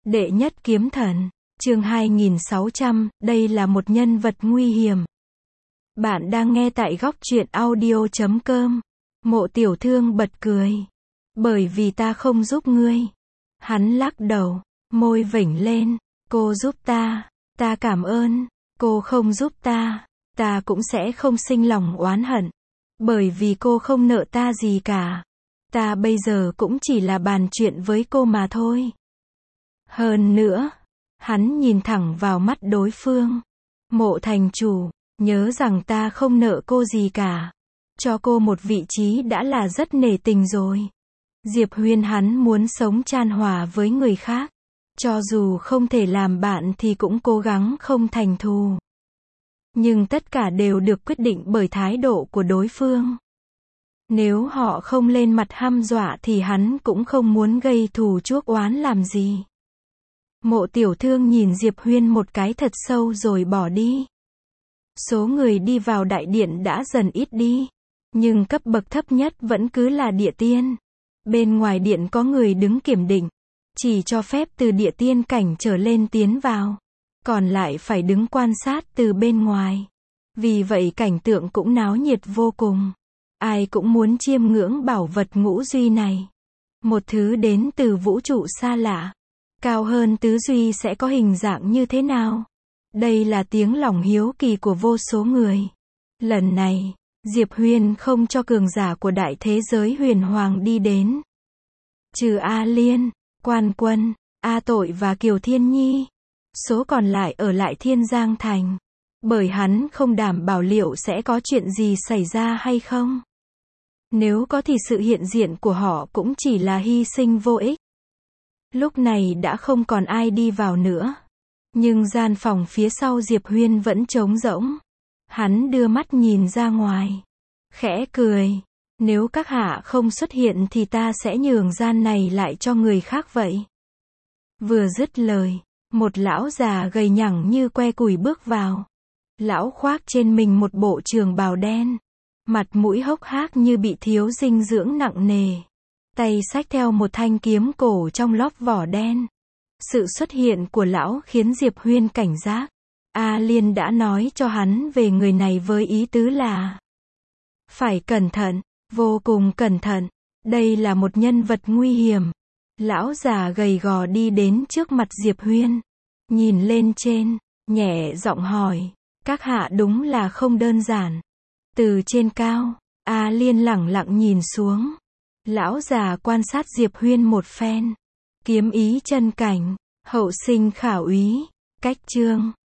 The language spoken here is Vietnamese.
Đệ nhất kiếm thần, chương 2600, đây là một nhân vật nguy hiểm. Bạn đang nghe tại góc truyện audio.com. Mộ Tiểu Thương bật cười. Bởi vì ta không giúp ngươi. Hắn lắc đầu, môi vểnh lên. Cô giúp ta cảm ơn. Cô không giúp ta cũng sẽ không sinh lòng oán hận. Bởi vì cô không nợ ta gì cả. Ta bây giờ cũng chỉ là bàn chuyện với cô mà thôi. Hơn nữa, hắn nhìn thẳng vào mắt đối phương. Mộ thành chủ, nhớ rằng ta không nợ cô gì cả. Cho cô một vị trí đã là rất nể tình rồi. Diệp Huyên hắn muốn sống chan hòa với người khác. Cho dù không thể làm bạn thì cũng cố gắng không thành thù. Nhưng tất cả đều được quyết định bởi thái độ của đối phương. Nếu họ không lên mặt hăm dọa thì hắn cũng không muốn gây thù chuốc oán làm gì. Mộ Tiểu Thương nhìn Diệp Huyên một cái thật sâu rồi bỏ đi. Số người đi vào đại điện đã dần ít đi. Nhưng cấp bậc thấp nhất vẫn cứ là địa tiên. Bên ngoài điện có người đứng kiểm định. Chỉ cho phép từ địa tiên cảnh trở lên tiến vào. Còn lại phải đứng quan sát từ bên ngoài. Vì vậy cảnh tượng cũng náo nhiệt vô cùng. Ai cũng muốn chiêm ngưỡng bảo vật ngũ duy này. Một thứ đến từ vũ trụ xa lạ. Cao hơn tứ duy sẽ có hình dạng như thế nào? Đây là tiếng lòng hiếu kỳ của vô số người. Lần này, Diệp Huyên không cho cường giả của đại thế giới huyền hoàng đi đến. Trừ A Liên, Quan Quân, A Tội và Kiều Thiên Nhi. Số còn lại ở lại Thiên Giang Thành. Bởi hắn không đảm bảo liệu sẽ có chuyện gì xảy ra hay không. Nếu có thì sự hiện diện của họ cũng chỉ là hy sinh vô ích. Lúc này đã không còn ai đi vào nữa. Nhưng gian phòng phía sau Diệp Huyên vẫn trống rỗng. Hắn đưa mắt nhìn ra ngoài. Khẽ cười. Nếu các hạ không xuất hiện thì ta sẽ nhường gian này lại cho người khác vậy. Vừa dứt lời, một lão già gầy nhẳng như que củi bước vào. Lão khoác trên mình một bộ trường bào đen. Mặt mũi hốc hác như bị thiếu dinh dưỡng nặng nề. Tay xách theo một thanh kiếm cổ trong lóp vỏ đen. Sự xuất hiện của lão khiến Diệp Huyên cảnh giác. A Liên đã nói cho hắn về người này với ý tứ là phải cẩn thận, vô cùng cẩn thận. Đây là một nhân vật nguy hiểm. Lão già gầy gò đi đến trước mặt Diệp Huyên. Nhìn lên trên, nhẹ giọng hỏi. Các hạ đúng là không đơn giản. Từ trên cao, A Liên lẳng lặng nhìn xuống. Lão già quan sát Diệp Huyên một phen. Kiếm ý chân cảnh, hậu sinh khả úy, cách chương.